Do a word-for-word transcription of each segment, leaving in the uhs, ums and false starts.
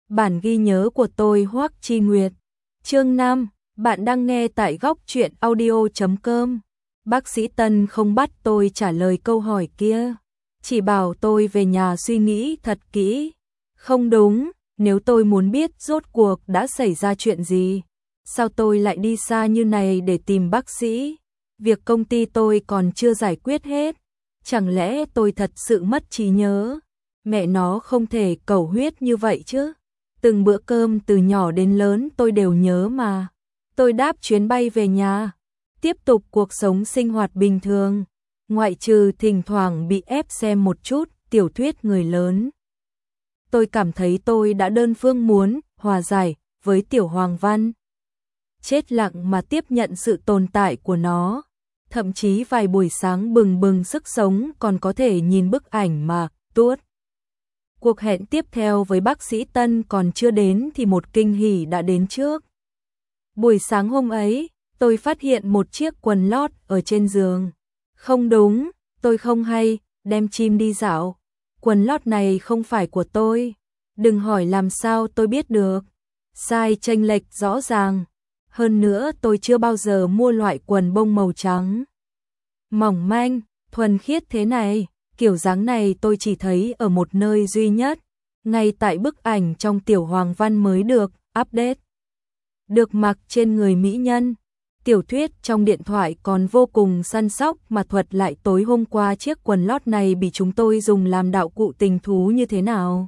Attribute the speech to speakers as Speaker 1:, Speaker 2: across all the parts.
Speaker 1: Bản ghi nhớ của tôi Hoắc Chi Nguyệt. Chương năm, bạn đang nghe tại góc truyện audio chấm com. Bác sĩ Tân không bắt tôi trả lời câu hỏi kia, chỉ bảo tôi về nhà suy nghĩ thật kỹ. Không đúng, nếu tôi muốn biết rốt cuộc đã xảy ra chuyện gì, sao tôi lại đi xa như này để tìm bác sĩ? Việc công ty tôi còn chưa giải quyết hết, chẳng lẽ tôi thật sự mất trí nhớ? Mẹ nó không thể cầu huyết như vậy chứ. Từng bữa cơm từ nhỏ đến lớn tôi đều nhớ mà. Tôi đáp chuyến bay về nhà, tiếp tục cuộc sống sinh hoạt bình thường, ngoại trừ thỉnh thoảng bị ép xem một chút tiểu thuyết người lớn. Tôi cảm thấy tôi đã đơn phương muốn hòa giải với Tiểu Hoàng Văn, chết lặng mà tiếp nhận sự tồn tại của nó. Thậm chí vài buổi sáng bừng bừng sức sống còn có thể nhìn bức ảnh mà tuốt. Cuộc hẹn tiếp theo với bác sĩ Tân còn chưa đến thì một kinh hỉ đã đến trước. Buổi sáng hôm ấy, tôi phát hiện một chiếc quần lót ở trên giường. Không đúng, tôi không hay đem chim đi dạo. Quần lót này không phải của tôi. Đừng hỏi làm sao tôi biết được. Sai chênh lệch rõ ràng. Hơn nữa tôi chưa bao giờ mua loại quần bông màu trắng mỏng manh, thuần khiết thế này. Kiểu dáng này tôi chỉ thấy ở một nơi duy nhất, ngay tại bức ảnh trong Tiểu Hoàng Văn mới được update. Được mặc trên người mỹ nhân. Tiểu thuyết trong điện thoại còn vô cùng săn sóc mà thuật lại tối hôm qua chiếc quần lót này bị chúng tôi dùng làm đạo cụ tình thú như thế nào.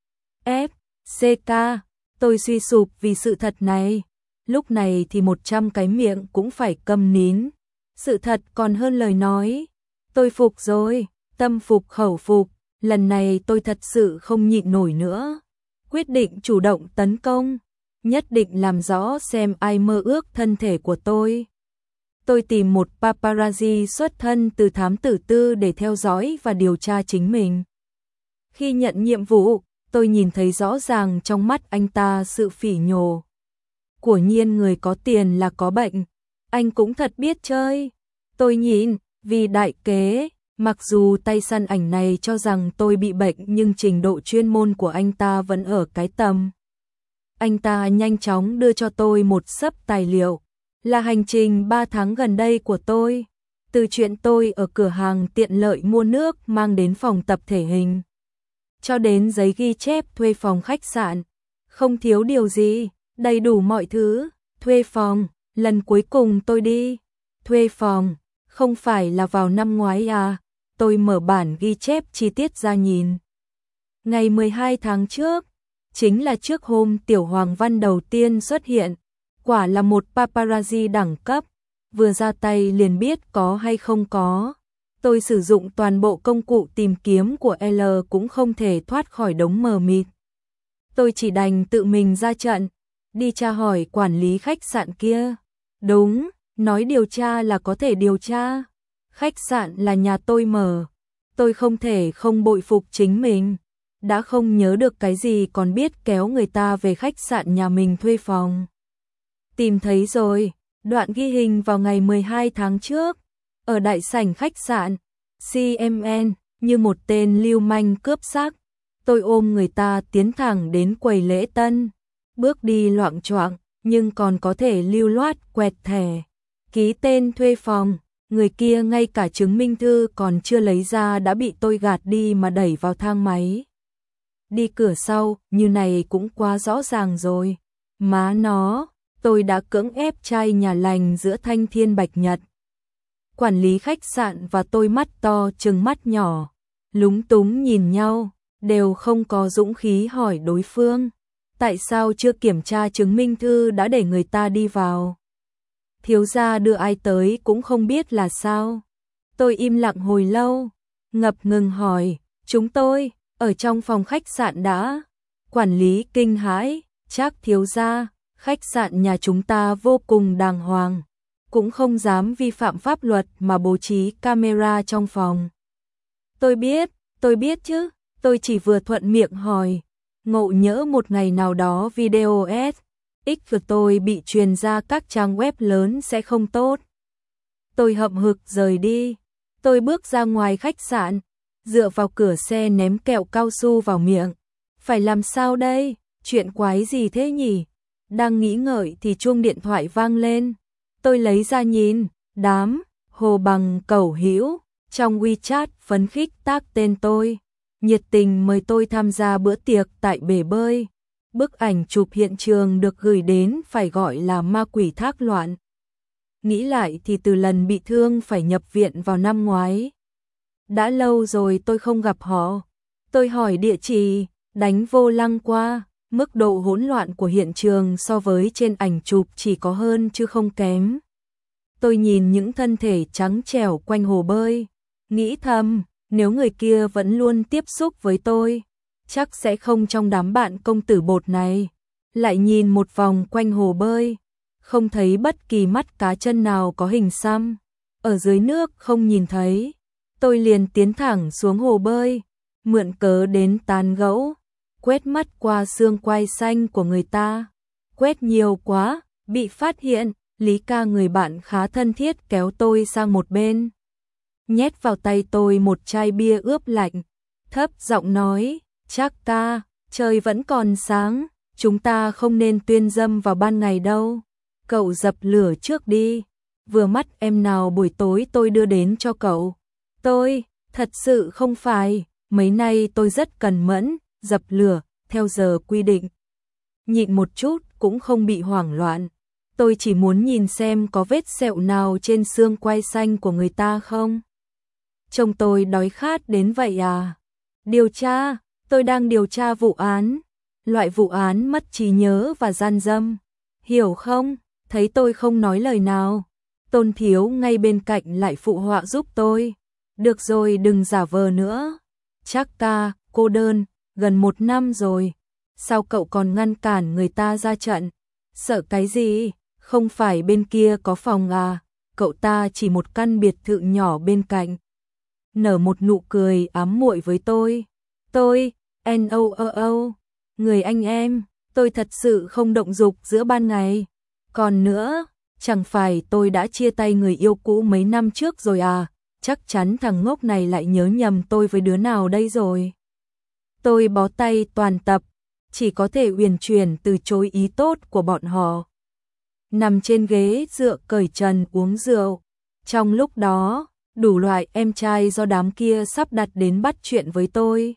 Speaker 1: F, C K, tôi suy sụp vì sự thật này. Lúc này thì một trăm cái miệng cũng phải câm nín. Sự thật còn hơn lời nói. Tôi phục rồi. Tâm phục khẩu phục, lần này tôi thật sự không nhịn nổi nữa. Quyết định chủ động tấn công, nhất định làm rõ xem ai mơ ước thân thể của tôi. Tôi tìm một paparazzi xuất thân từ thám tử tư để theo dõi và điều tra chính mình. Khi nhận nhiệm vụ, tôi nhìn thấy rõ ràng trong mắt anh ta sự phỉ nhổ. Của nhiên người có tiền là có bệnh, anh cũng thật biết chơi. Tôi nhìn, vì đại kế. Mặc dù tay săn ảnh này cho rằng tôi bị bệnh nhưng trình độ chuyên môn của anh ta vẫn ở cái tầm. Anh ta nhanh chóng đưa cho tôi một xấp tài liệu, là hành trình ba tháng gần đây của tôi. Từ chuyện tôi ở cửa hàng tiện lợi mua nước mang đến phòng tập thể hình, cho đến giấy ghi chép thuê phòng khách sạn. Không thiếu điều gì, đầy đủ mọi thứ. Thuê phòng, lần cuối cùng tôi đi thuê phòng, không phải là vào năm ngoái à? Tôi mở bản ghi chép chi tiết ra nhìn. Ngày mười hai tháng trước, chính là trước hôm Tiểu Hoàng Văn đầu tiên xuất hiện. Quả là một paparazzi đẳng cấp, vừa ra tay liền biết có hay không có. Tôi sử dụng toàn bộ công cụ tìm kiếm của L cũng không thể thoát khỏi đống mờ mịt. Tôi chỉ đành tự mình ra trận, đi tra hỏi quản lý khách sạn kia. Đúng, nói điều tra là có thể điều tra. Khách sạn là nhà tôi mở, tôi không thể không bội phục chính mình. Đã không nhớ được cái gì còn biết kéo người ta về khách sạn nhà mình thuê phòng. Tìm thấy rồi, đoạn ghi hình vào ngày mười hai tháng trước, ở đại sảnh khách sạn, xê em en, như một tên lưu manh cướp xác. Tôi ôm người ta tiến thẳng đến quầy lễ tân, bước đi loạng choạng, nhưng còn có thể lưu loát quẹt thẻ, ký tên thuê phòng. Người kia ngay cả chứng minh thư còn chưa lấy ra đã bị tôi gạt đi mà đẩy vào thang máy. Đi cửa sau, như này cũng quá rõ ràng rồi. Má nó, tôi đã cưỡng ép trai nhà lành giữa thanh thiên bạch nhật. Quản lý khách sạn và tôi mắt to trừng mắt nhỏ, lúng túng nhìn nhau, đều không có dũng khí hỏi đối phương. Tại sao chưa kiểm tra chứng minh thư đã để người ta đi vào? Thiếu gia đưa ai tới cũng không biết là sao. Tôi im lặng hồi lâu, ngập ngừng hỏi, chúng tôi, ở trong phòng khách sạn đã. Quản lý kinh hãi, chắc thiếu gia, khách sạn nhà chúng ta vô cùng đàng hoàng, cũng không dám vi phạm pháp luật mà bố trí camera trong phòng. Tôi biết, tôi biết chứ, tôi chỉ vừa thuận miệng hỏi, ngộ nhỡ một ngày nào đó video S. X của tôi bị truyền ra các trang web lớn sẽ không tốt. Tôi hậm hực rời đi. Tôi bước ra ngoài khách sạn, dựa vào cửa xe ném kẹo cao su vào miệng. Phải làm sao đây? Chuyện quái gì thế nhỉ? Đang nghĩ ngợi thì chuông điện thoại vang lên. Tôi lấy ra nhìn, đám Hồ Bằng Cẩu Hữu trong WeChat phấn khích tác tên tôi, nhiệt tình mời tôi tham gia bữa tiệc tại bể bơi. Bức ảnh chụp hiện trường được gửi đến phải gọi là ma quỷ thác loạn. Nghĩ lại thì từ lần bị thương phải nhập viện vào năm ngoái, đã lâu rồi tôi không gặp họ. Tôi hỏi địa chỉ, đánh vô lăng qua, mức độ hỗn loạn của hiện trường so với trên ảnh chụp chỉ có hơn chứ không kém. Tôi nhìn những thân thể trắng trẻo quanh hồ bơi, nghĩ thầm, nếu người kia vẫn luôn tiếp xúc với tôi, chắc sẽ không trong đám bạn công tử bột này. Lại nhìn một vòng quanh hồ bơi, không thấy bất kỳ mắt cá chân nào có hình xăm, ở dưới nước không nhìn thấy. Tôi liền tiến thẳng xuống hồ bơi, mượn cớ đến tán gẫu, quét mắt qua xương quai xanh của người ta. Quét nhiều quá, bị phát hiện, Lý ca người bạn khá thân thiết kéo tôi sang một bên, nhét vào tay tôi một chai bia ướp lạnh, thấp giọng nói, Trác ca, trời vẫn còn sáng, chúng ta không nên tuyên dâm vào ban ngày đâu. Cậu dập lửa trước đi, vừa mắt em nào buổi tối tôi đưa đến cho cậu. Tôi, thật sự không phải, mấy nay tôi rất cẩn mẫn, dập lửa, theo giờ quy định. Nhịn một chút cũng không bị hoảng loạn. Tôi chỉ muốn nhìn xem có vết sẹo nào trên xương quai xanh của người ta không. Trông tôi đói khát đến vậy à? Điều tra, tôi đang điều tra vụ án. Loại vụ án mất trí nhớ và gian dâm. Hiểu không? Thấy tôi không nói lời nào, Tôn Thiếu ngay bên cạnh lại phụ họa giúp tôi. Được rồi, đừng giả vờ nữa. Trác ca, cô đơn, gần một năm rồi. Sao cậu còn ngăn cản người ta ra trận? Sợ cái gì? Không phải bên kia có phòng à? Cậu ta chỉ một căn biệt thự nhỏ bên cạnh. Nở một nụ cười ám muội với tôi. Tôi, N O O O, người anh em, tôi thật sự không động dục giữa ban ngày. Còn nữa, chẳng phải tôi đã chia tay người yêu cũ mấy năm trước rồi à? Chắc chắn thằng ngốc này lại nhớ nhầm tôi với đứa nào đây rồi. Tôi bó tay toàn tập, chỉ có thể uyển chuyển từ chối ý tốt của bọn họ. Nằm trên ghế dựa cởi trần uống rượu. Trong lúc đó, đủ loại em trai do đám kia sắp đặt đến bắt chuyện với tôi.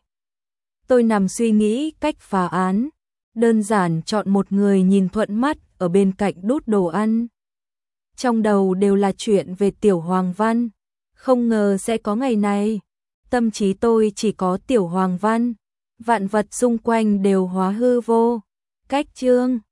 Speaker 1: Tôi nằm suy nghĩ cách phá án, đơn giản chọn một người nhìn thuận mắt ở bên cạnh đút đồ ăn. Trong đầu đều là chuyện về Tiểu Hoàng Văn, không ngờ sẽ có ngày này. Tâm trí tôi chỉ có Tiểu Hoàng Văn, vạn vật xung quanh đều hóa hư vô. Cách chương